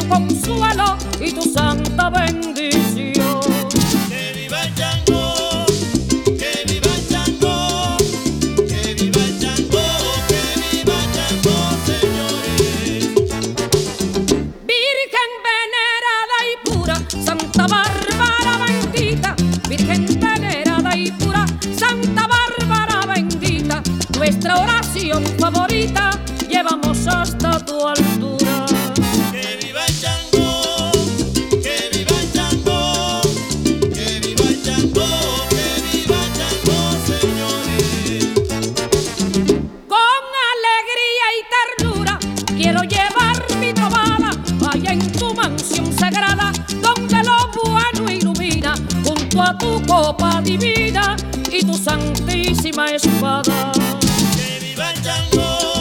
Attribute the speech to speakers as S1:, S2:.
S1: consuelo y tu santa bendición.
S2: Que viva el Changó, que viva el Changó, que viva el Changó, que viva el Changó, señores.
S1: Virgen venerada y pura, Santa Bárbara bendita, Virgen venerada y pura, Santa Bárbara bendita, nuestra oración favorita llevamos hasta tu altura.
S2: Que viva el Changó, que viva el Changó, que viva el Changó, que viva el Changó, señores.
S1: Con alegría y ternura quiero llevar mi trovada allá en tu mansión sagrada, donde lo bueno ilumina, junto a tu copa divina y tu santísima espada.
S2: Que viva el Changó.